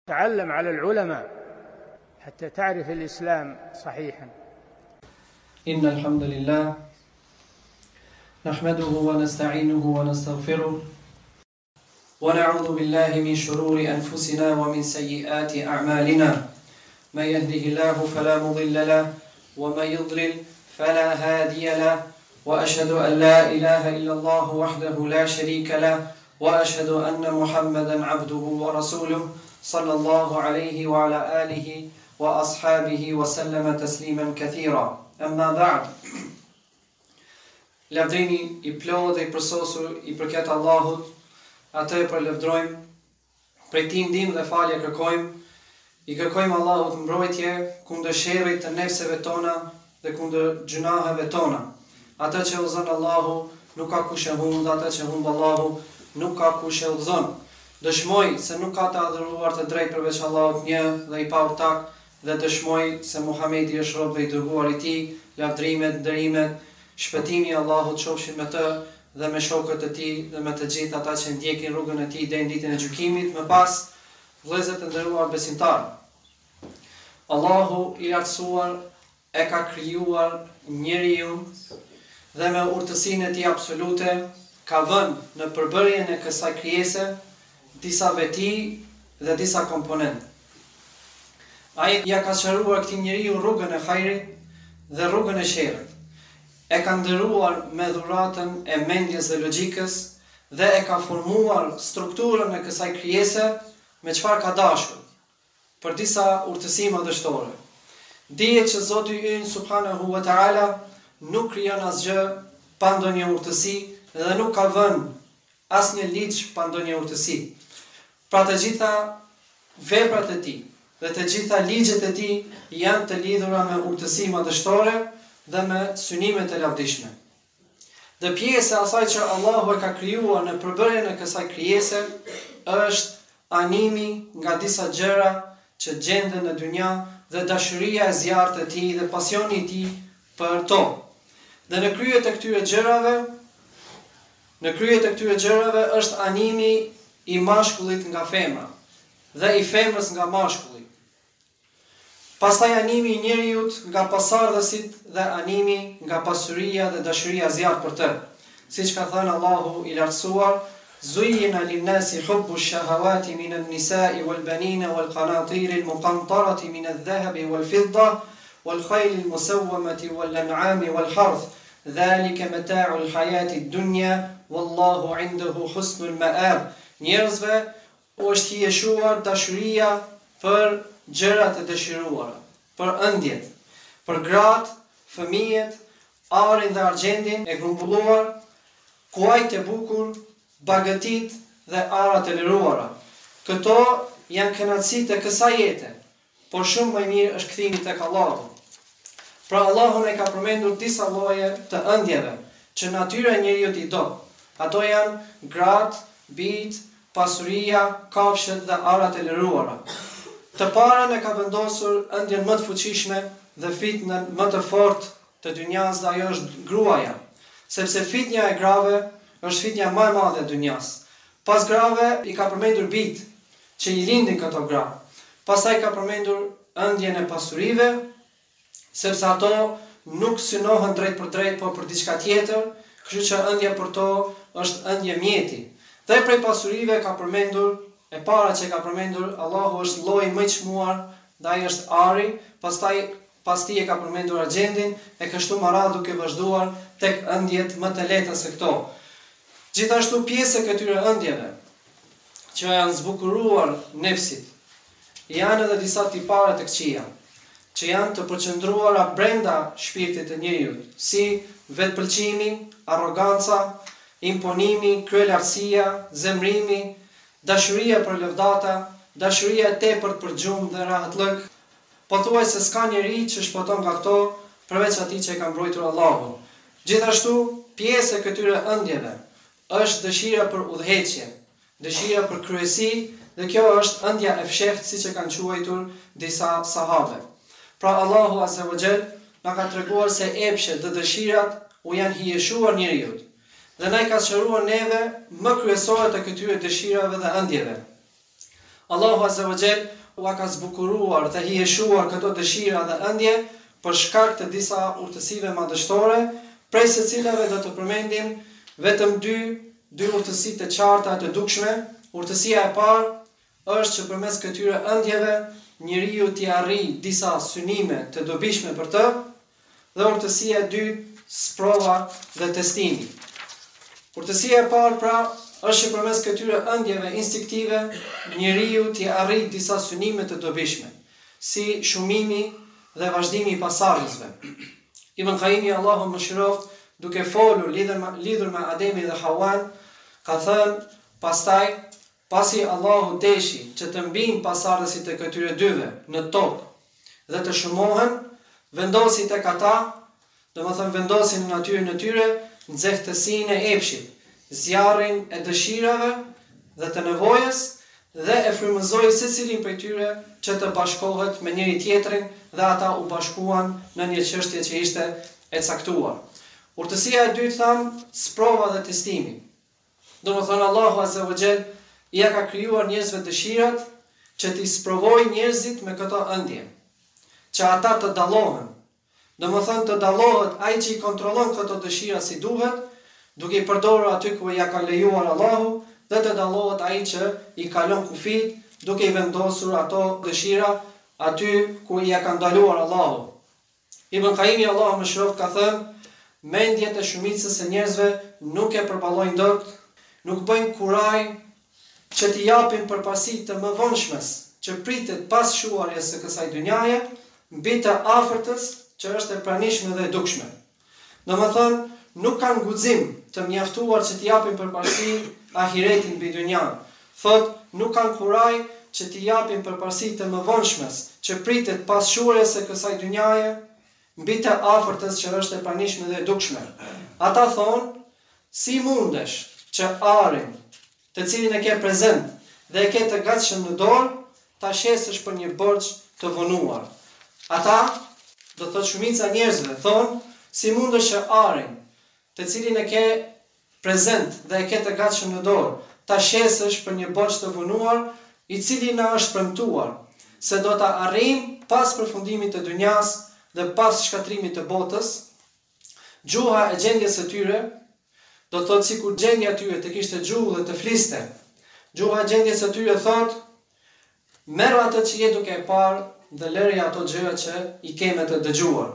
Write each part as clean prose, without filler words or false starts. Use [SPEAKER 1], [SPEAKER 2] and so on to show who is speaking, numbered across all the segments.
[SPEAKER 1] تعلم على العلماء حتى تعرف الإسلام صحيحا.
[SPEAKER 2] إن الحمد لله نحمده ونستعينه ونستغفره ونعوذ بالله من شرور أنفسنا ومن سيئات أعمالنا. من يهده الله فلا مضل له ومن يضلل فلا هادي له، وأشهد أن لا إله إلا الله وحده لا شريك له، وأشهد أن محمدا عبده ورسوله صلى الله عليه وعلى آله وأصحابه وسلم تسليما كثيرا. أما بعد. Lavdrimi I plot dhe I përsosur I përket Allahut, atë e përlëvdrojmë, prej tij ndihmë dhe falje kërkojmë, I kërkojmë Allahut mbrojtje kundër sherrit të nefseve tona dhe kundër gjunaheve tona. Atë që udhëzon Allahu nuk ka kush e humb, atë që humb Allahu nuk ka kush e udhëzon. Dëshmoj se nuk ka të adhuruar të drejtë përveç Allahut një dhe I paortak, dhe dëshmoj se Muhamedi është rob dhe I dërguar I Tij. Lavdrimet, ndërimet, shpëtimi I Allahut qofshin me të dhe me shokët e tij dhe me të gjithë ata që ndjekin rrugën e tij deri në ditën e gjykimit. Më pas, vëllezër të nderuar besimtarë, Allahu I lartësuar e ka krijuar njeriu dhe me urtësinë e tij absolute ka vënë në përbërjen e kësaj krijese disa veti dhe disa komponentë. Ai ja ka sqaruar këtij njeriu rrugën e hajrit dhe rrugën e sherrit. E ka ndëruar me dhuratën e mendjes dhe logjikës dhe e ka formuar strukturën e kësaj krijese me çfarë ka dashur, për disa urtësi madhështore. Dihet që Zoti ynë subhanahu wa taala nuk krijon asgjë pa ndonjë urtësi dhe nuk ka vënë asnjë ligj pa ndonjë urtësi. Pra të gjitha veprat e tij dhe të gjitha ligjet e tij janë të lidhura me urtësi madhështore dhe me synimet e lavdishme. Dhe pjesë e asaj që Allahu e ka krijuar në përbërjen e kësaj krijese është animi nga disa gjëra që gjenden në dynja dhe dashuria e zjarrt e tij dhe pasioni I tij për to. Dhe në krye të këtyre gjërave është animi I mashkullit nga femra dhe I femrës nga mashkulli. Pastaj animi I njeriut nga pasardhësit dhe animi nga pasuria dhe dashuria zjarrt për të. Siç ka thënë Allahu I lartësuar: "Zuyyina lin-nasi hubbu ash-shahawati min an-nisa'i wal-banina wal-qanatiri al-muqantarati min adh-dhahabi wal-fidda wal-khayli al-musawwamati wal-an'ami wal-harth. Dhalika mata'u al-hayati ad-dunya wallahu 'indahu husnul ma'ab." Njerëzve është hijeshuar dashuria për gjërat e dëshiruara, për ëndjet, për gratë, fëmijët, arin dhe argjendin e grumbulluar, kuajt e bukur, bagëtit dhe arat e liruara. Këto janë kënaqësitë e kësaj jete, por shumë më mirë është kthimi tek Allahu. Pra Allahu e ka përmendur disa lloje të ëndjeve që natyra e njeriu I do. Ato janë gratë, bijtë, pasuria, kafshët dhe arat e liruara. Të parën e ka vendosur ëndjen më të fuqishme dhe fitnën më të fortë të dynjas, dhe ajo është gruaja, sepse fitnja e grave është fitnja më e madhe e dynjas. Pas grave I ka përmendur bijtë që I lindin këto gra. Pastaj ka përmendur ëndjen e pasurive, sepse ato nuk synohen drejt për drejt, por për diçka tjetër, kështu që ëndja për to është ëndje mjeti. Dhe prej pasurive ka përmendur, e para që ka përmendur Allahu është lloji më I çmuar, dhe ai është ari, pas tij e ka përmendur argjendin, e kështu me radhë duke vazhduar tek ëndjet më të lehta se këto. Gjithashtu pjesë e këtyre ëndjeve që janë zbukuruar nefsit, janë edhe disa tipare të këqija, që janë të përqendruara brenda shpirtit të njeriu, si vetpëlqimi, arroganca, imponimi, kryelartësia, zemrimi, dashuria për lëvdata, dashuria e tepërt për gjumë dhe rahatlëk. Pothuajse s'ka njeri që shpëton nga këto përveç atij që e ka mbrojtur Allahu. Gjithashtu, pjesë e këtyre ëndjeve është dëshira për udhëheqje, dëshira për kryesi, dhe kjo është ëndja e fshehtë, siç e kanë quajtur disa sahabe. Pra Allahu azza wa jall na ka treguar se epshet dhe dëshirat u janë hijeshuar njeriut. Dhe na I ka sqaruar neve më kryesorët e këtyre dëshirave dhe ëndjeve. Allahu Azza wa Jall ua ka zbukuruar dhe hijeshuar këto dëshira dhe ëndje për shkak të disa urtësive madhështore, prej së cilave do të përmendim vetëm dy urtësi të qarta të dukshme. Urtësia e parë është që përmes këtyre ëndjeve njeriu t'i arrijë disa synime të dobishme për të, dhe urtësia e dytë sprova dhe testimi. Urtësia e parë pra është që përmes këtyre ëndjeve instinktive njeriu t'i arrijë disa synime të dobishme, si shumimi dhe vazhdimi i pasardhësve. Ibn Qayyimi, Allahu mëshiroft, duke folur lidhur me Ademin dhe Hawan, ka thënë: pastaj, pasi Allahu deshi që të mbinë pasardhësit e këtyre dyve në tokë dhe të shumohen, vendosi tek ata, domethënë vendosin në natyrën e tyre nxehtësinë e epshit, zjarrin e dëshirave dhe të nevojës, dhe e frymëzoi secilin prej tyre që të bashkohet me njëri tjetrin, dhe ata u bashkuan në një çështje që ishte e caktuar. Urtësia e dytë tham, sprova dhe testimi. Domethënë Allahu Azza wa Jall ja ka krijuar njerëzve dëshirat që t'i sprovojë njerëzit me këto ëndje, që ata të dallohen. Domethënë të dallohet ai që i kontrollon këto dëshira si duhet, duke i përdorur aty ku ja ka lejuar Allahu, dhe të dallohet ai që i kalon kufit, duke i vendosur ato dëshira aty ku ja ka ndaluar Allahu. Ibn Qayyimi, Allahu mëshiroft, ka thënë: mendjet e shumicës e njerëzve nuk e përballojnë dot, nuk bëjnë kuraj që t'i japin përparësi të mëvonshmes që pritet pas shuarjes së kësaj dynjaje, mbi të afërtës që është e pranishme dhe e dukshme. Domethënë, nuk kanë guxim të mjaftuar që t'i japin përparësi ahiretin mbi dynjan. Thot, nuk kanë kuraj që t'i japin përparësi të mëvonshmes që pritet pas shuarjes së kësaj dynjaje, mbi të afërtës që është e pranishme dhe e dukshme. Ata thonë: si mundesh që arin të cilin e ke prezent dhe e ke të gatshëm në dorë, ta shesësh për një borxh të vonuar. Ata, do thot shumica njerëzve, thonë: si mundesh që arin të cilin e ke prezent dhe e ke të gatshëm në dorë, ta shesësh për një borxh të vonuar, i cili na është premtuar se do ta arrijmë pas përfundimit të dynjas dhe pas shkatrimit të botës. Gjuha e gjendjes së tyre, do të thotë sikur gjendja e tyre të kishte gjuhë dhe të fliste. Gjuha e gjendjes së tyre thotë: merr atë që je duke e parë dhe lëre ato gjëra që i ke me të dëgjuar.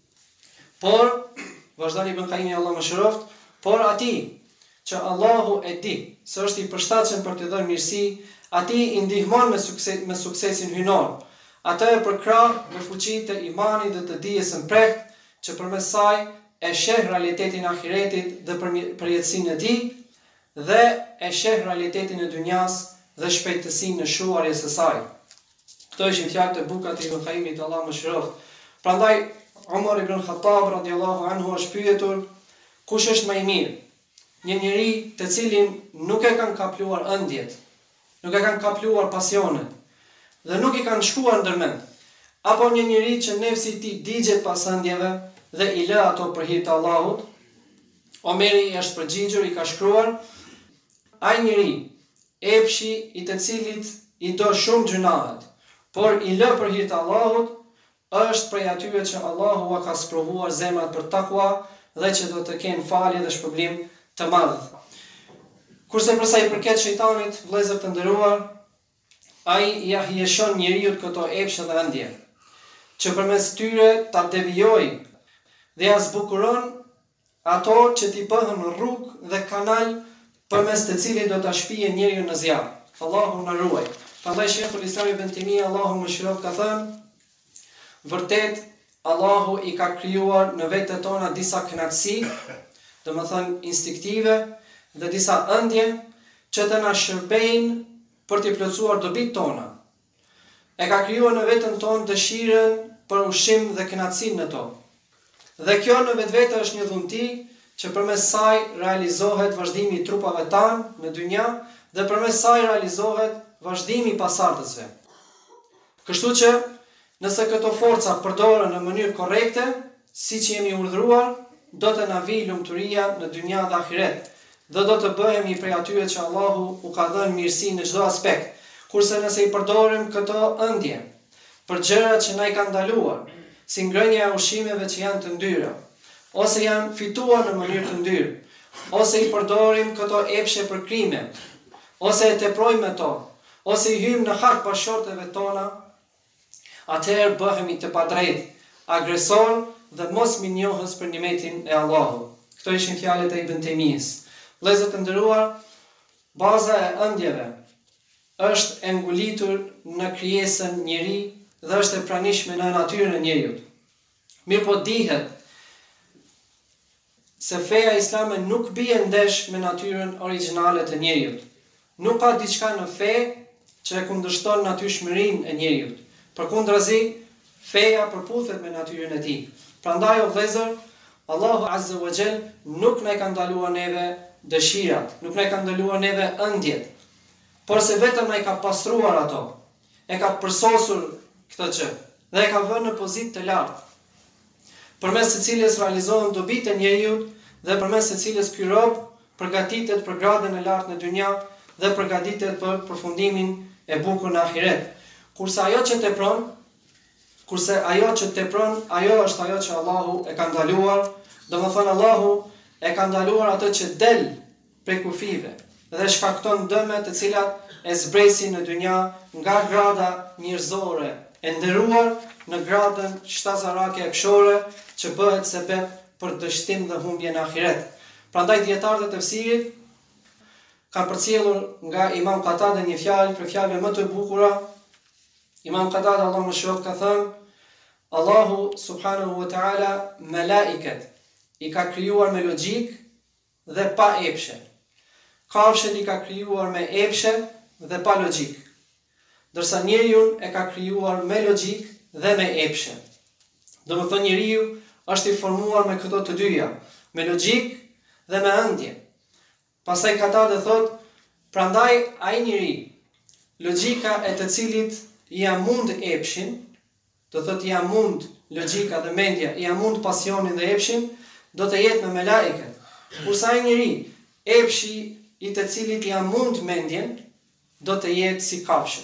[SPEAKER 2] Por, vazhdon Ibn Qayyimi, Allahu mëshiroft, por atij që Allahu e di se është i përshtatshëm për të dhënë mirësi, atij i ndihmon me suksesin hynor. Atë e përkrah me fuqitë e imanit dhe të dijes së mprehtë, që përmes saj e sheh realitetin e ahiretit dhe përjetësinë e tij, dhe e sheh realitetin e dynjas dhe shpejtësinë në shuarjes së saj. Këto ishin fjalët e bukura të Ibn Qayyimit, Allahu mëshiroft. Prandaj Umar ibn Khattab radhiyallahu anhu është pyetur: kush është më i mirë? Një njeri të cilin nuk e kanë kapluar ëndjet, nuk e kanë kapluar pasionet dhe nuk i kanë shkuar ndërmend, apo një njeri që nefsi i tij digjet pas ëndjeve dhe i lë ato për hir të Allahut? Omeri është përgjigjur, i ka shkruar: ai njeri, epshi i të cilit i do shumë gjunahet, por i lë për hir të Allahut, është prej atyre që Allahu ka sprovuar zemrat për takwa dhe që do të kenë falje dhe shpërblim të madh. Kurse për sa i përket shejtanit, vëllezër të nderuar, ai ja hieshon njeriu këto epshe dhe ëndje, që përmes tyre ta devijojë dhe ja zbukuron ato që t'i bëhen rrugë dhe kanal përmes të cilit do ta shpije njeriu në zjarr. Allahu na ruaj. Prandaj Sheikhul Islam Ibn Taymija, Allahu mëshiroft, ka thënë: vërtet, Allahu i ka krijuar në vetët tona disa kënaqësi, domethënë instinktive, dhe disa ëndje që të na shërbejnë për t'i plotësuar dobitë tona. E ka krijuar në veten tonë dëshirën për ushqim dhe kënaqësinë në to. Dhe kjo në vetvete është një dhunti që përmes saj realizohet vazhdimi i trupave tanë në dynja dhe përmes saj realizohet vazhdimi i pasardhësve. Kështu që nëse këto forca përdoren në mënyrë korrekte, siç jemi urdhëruar, do të na vijë lumturia në dynja dhe ahiret, dhe do të bëhemi prej atyre që Allahu u ka dhënë mirësi në çdo aspekt. Kurse nëse i përdorim këto ëndje për gjëra që na i kanë ndaluar, si ngrënia e ushqimeve që janë të ndyra, ose janë fituar në mënyrë të ndyrë, ose i përdorim këto epshe për krime, ose e teprojmë me to, ose i hymë në hak bashkëshorteve tona, atëherë bëhemi të padrejtë, agresor dhe mos minjohës për nimetin e Allahut. Këto ishin fjalët e Ibn Taymijës. Vëllezër të nderuar, baza e ëndjeve është e ngulitur në krijesën njeri dhe është e pranishme në natyrën e njeriut. Mirë po dihet se feja islame nuk bie ndesh me natyrën origjinale të njeriut. Nuk ka diçka në fe që e kundërshton natyrshmërinë e njeriut. Përkundrazi, feja përputhet me natyrën e tij. Prandaj o vëllezër, Allahu Azza wa Jall nuk na ka ndaluar neve dëshirat, nuk na ka ndaluar neve ëndjet, por se vetëm na i ka pastruar ato, e ka përsosur këtë gjë dhe e ka vënë në pozitë të lartë, përmes së cilës realizohen dobitë e njeriut dhe përmes së cilës ky rob përgatitet për gradën e lartë në dynja dhe përgatitet për përfundimin e bukur në ahiret. Kurse ajo që tepron, ajo është ajo që Allahu e ka ndaluar. Domethënë Allahu e ka ndaluar atë që del prej kufive dhe shkakton dëme të cilat e zbresin në dynja nga grada njerëzore e nderuar në gradën shtazarake e pshore që bëhet sebeb për dështim dhe humbje në ahiret. Prandaj dietarët e tefsirit kanë përcjellur nga Imam Qatada një fjalë për fjalëve më të bukura. Imam Qatada, Allahu më shëroft, ka thënë: Allahu subhanahu wa ta'ala melaiket i ka krijuar me logjik dhe pa epshe. Kafshën i ka krijuar me epshe dhe pa logjik, ndërsa njeriu e ka krijuar me logjik dhe me epshe. Domethënë njeriu është i formuar me këto të dyja, me logjik dhe me ëndje. Pastaj Qatada thot: prandaj ai njeri, logjika e të cilit ia mund epshin, do thot ia mund logjika dhe mendja, ia mund pasionin dhe epshin, do të jetë me melaiket. Kurse ai njeri, epshi i të cilit ia mund mendjen, do të jetë si kafshët.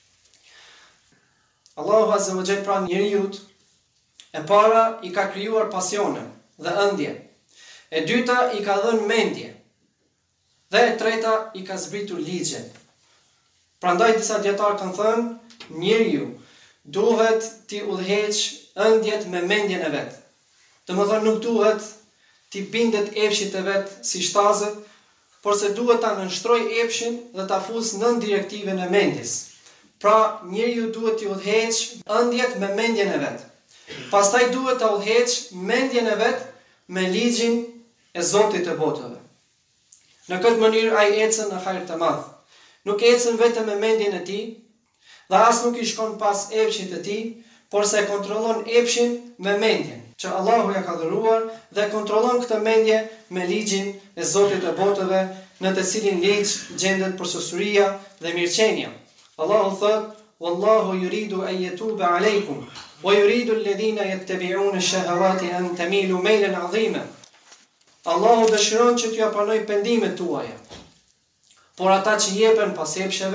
[SPEAKER 2] Allahu Azza wa Jall pra njeriut e para i ka krijuar pasione dhe ëndje. E dyta i ka dhënë mendje. Dhe e treta i ka zbritur ligje. Prandaj disa dietar kanë thënë, njeriu duhet t'i udhëheq ëndjet me mendjen e vet. Domethënë nuk duhet t'i bindet epshit e vet si shtazët, por se duhet ta nënshtroj epshin dhe ta fus nën direktiven e mendjes. Pra, njeriu duhet t'i udhëheq ëndjet me mendjen e vet. Pastaj duhet ta udhëheq mendjen e vet me ligjin e Zotit të botëve. Në këtë mënyrë ai ecën në hajër të madh. Nuk ecën vetëm me mendjen e tij, dhe as nuk i shkon pas epshit të tij, por se kontrollon epshin me mendjen që Allahu ja ka dhëruar dhe kontrollon këtë mendje me ligjin e Zotit të botëve, në të cilin ligj gjendet përsosëria dhe mirëqenia. Allahu thot: "Wallahu yuridu an yatuba alaykum wa yuridu alladhina yattabi'una ash-shahawati an tamilu maylan 'azima." Allahu dëshiron që t'ju pranoj pendimet tuaja. Por ata që jepen pas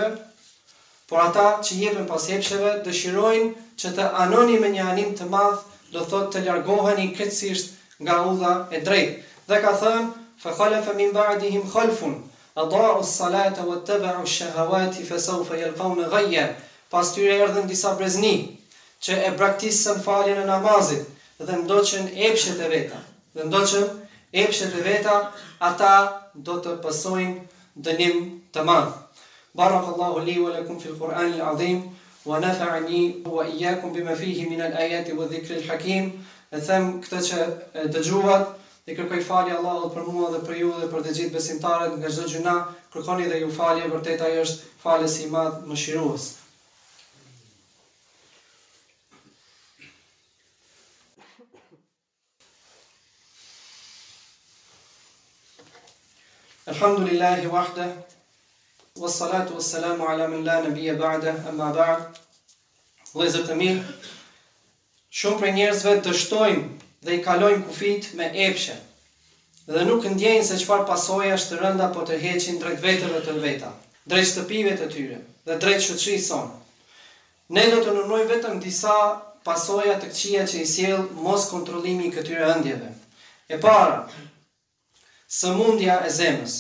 [SPEAKER 2] epsheve, dëshirojnë që të anoni me një anim të madh, do thot të largoheni krejtësisht nga udha e drejtë. Dhe ka thënë: "Fa khalafa min ba'dihim khalfun adaa'u as-salata wattaba'u ash-shahawati fasawfa yalqawna ghayya." Pas tyre erdhën disa brezni që e braktisën faljen e namazit dhe ndoqën epshet e veta, ata do të pasojnë dënim të madh. Barakallahu li wa lakum fil Qur'anil azim wa nafa'ani wa iyyakum bima fihi min al-ayati wa dhikril hakim. E them këtë që dëgjuat dhe kërkoj falje Allahut për mua dhe për ju dhe për të gjithë besimtarët nga çdo gjuna. Kërkoni dhe ju falje, vërtet ai është falës i madh mëshirues. Alhamdulillahi wahda, wassalatu wassalamu ala man la nabiyya ba'da, amma ba'd. Vëllezër të mirë, shumë prej njerëzve dështojnë dhe i kalojnë kufit me epshe dhe nuk ndjejnë se çfarë pasojash të rënda po tërheqin drejt vetëve të veta, drejt shtëpive të tyre, dhe drejt shoqërisë sonë. Ne do të nënojmë vetëm disa pasoja të këqija që i sjell mos kontrollimi i këtyre ëndjeve. E para, sëmundja e zemrës.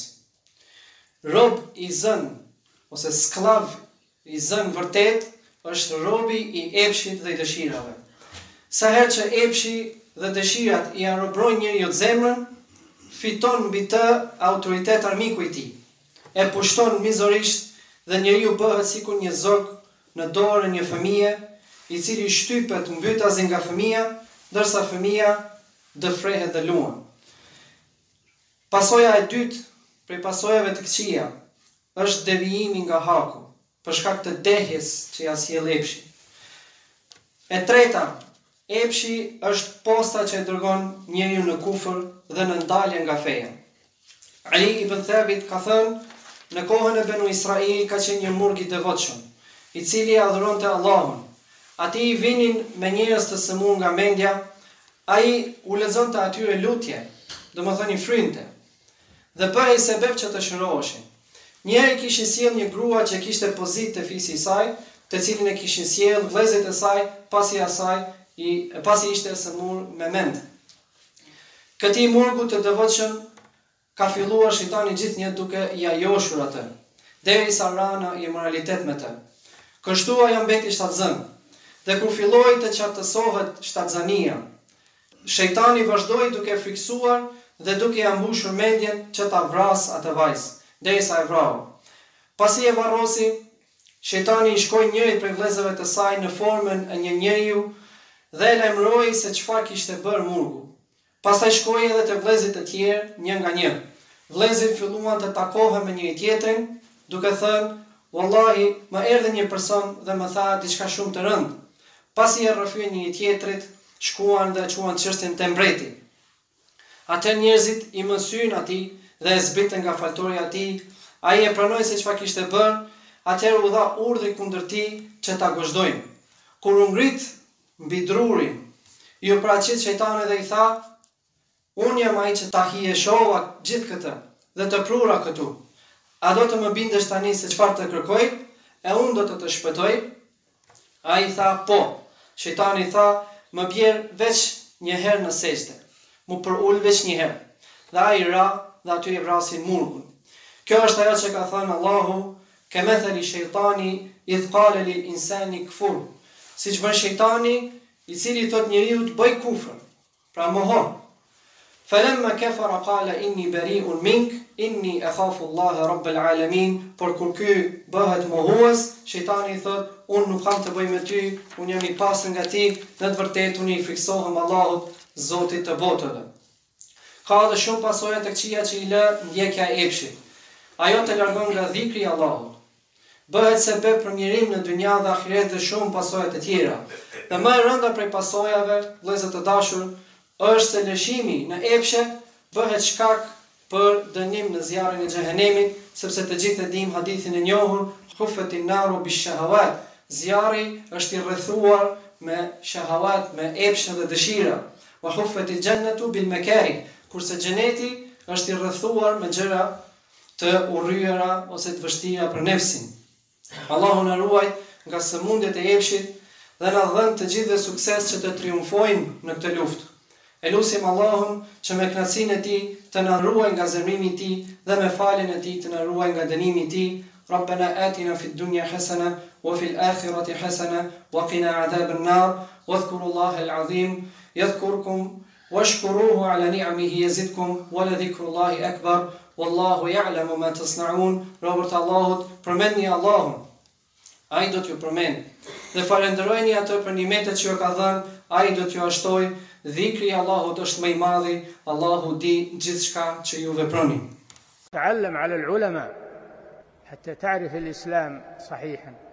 [SPEAKER 2] Rob i zën ose sklav i zën vërtet është robi i epshit dhe i dëshirave. Sa herë që epshi dhe dëshirat i arrobrojnë njeriu zemrën, fiton mbi të autoritet armiku i tij. E pushton mizorisht dhe njeriu bëhet sikur një zog në dorën një fëmije, i cili shtypet mbytazi nga fëmia, ndërsa fëmia dëfrehet dhe luan. Pasoja e dytë prej pasojave të këqija është devijimi nga haku, për shkak të dehjes që ja sjell epshi. E treta, epshi është posta që e dërgon njeriu në kufër dhe në ndalje nga feja. Ali ibn Thabit ka thënë, në kohën e Benu Israil ka qenë një murg i devotshëm, i cili adhuronte Allahun. Ati i vinin me njerëz të sëmur nga mendja, ai u lexonte atyre lutje, domethënë i frynte, dhe bëhej sebeb që të shëroheshin. Njëri kishin sjell një grua që kishte pozitë të fisi i saj, të cilin e kishin sjell vëllezërit e saj, pasi ishte e sëmur me mend. Këtij murgu të devotshëm ka filluar shejtani gjithnjë duke i ajoshur atë, derisa ra në imoralitet me të. Kështu ajo mbeti shtatzën, dhe kur filloi të qartësohet shtatzania, shejtani vazhdoi duke friksuar dhe duke ia mbushur mendjen që ta vras atë vajzë, derisa e vrau. Pasi e varrosi, shejtani i shkoi njërit prej vëllezërve të saj në formën e një njeriu dhe e lajmëroi se çfarë kishte bërë murgu. Pastaj shkoi edhe te vëllezërit e tjerë, një nga një. Vëllezërit filluan të takohen me njëri tjetrin, duke thënë: "Wallahi, më erdhi një person dhe më tha diçka shumë të rëndë." Pasi e rrëfyen njëri tjetrit, shkuan dhe quan çështjen te mbreti. Atë njerëzit i mësyn atij dhe e zbritën nga faltoria e tij. Ai e pranoi se çfarë kishte bërë, atëherë u dha urdhë kundër tij që ta gozhdojnë. Kur u ngrit mbi drurin, i u paraqit shejtani dhe i tha: "Unë jam ai që ta hijeshova gjithë këtë dhe të prura këtu. A do të më bindesh tani se çfarë të kërkoj, e unë do të shpëtoj?" Ai tha: "Po." Shejtani tha: "Më bjer veç një herë në sejdë, mu për ul veç një herë." Dhe ai ra dhe aty e vrasin murgun. Kjo është ajo që ka thënë Allahu: "Kemathali shejtani idh qala lil insani kfur." Siç bën shejtani, i cili thot njeriu të bëj kufër, pra mohon. Falamma kafara qala inni bari'un mink inni akhafu Allah rabbul alamin. Por kur ky bëhet mohues, shejtani thot: "Unë nuk kam të bëj me ty, unë jam i pastër nga ti, në të vërtetë unë i friksohem Allahut, Zotit të botëve." Ka edhe shumë pasoja të këqija që i lë ndjekja e epshit. Ajo të largon nga dhikri i Allahut. Bëhet sebeb për mjerim në dynja dhe ahiret dhe shumë pasoja të tjera. Dhe më e rënda prej pasojave, vëllezër të dashur, është se lëshimi në epshe bëhet shkak për dënim në zjarrin e xhehenemit, sepse të gjithë e dimë hadithin e njohur: "Huffetin naru bish-shahawat." Zjarri është i rrethuar me shahawat, me epshe dhe dëshira. "Wa huffetil jannatu bil makari." Kurse xheneti është i rrethuar me gjëra të urryera ose të vështira për nefsin. Allahu na ruaj nga sëmundjet e epshit dhe na dhënë të gjithë sukses që të triumfojmë në këtë luftë. E lutim Allahun që me kënaqësinë e tij të na ruaj nga zemrimi i tij dhe me faljen e tij të na ruaj nga dënimi i tij. Rabbana atina fid dunya hasana wa fil akhirati hasana wa qina adhaban nar. Wadhkurullaha al-azim yadhkurkum washkuruhu ala ni'amihi yazidkum wa la dhikrullahi akbar. Wallahu ya'lamu ma tasna'un. Robert Allahut, përmendni Allahun. Ai do t'ju përmend. Dhe falenderojeni atë për nimetet që ju ka dhënë, ai do t'ju ashtojë. Dhikri i Allahut është më i madhi, Allahu di gjithçka që ju veproni.
[SPEAKER 1] تعلم على العلماء حتى تعرف الإسلام صحيحا.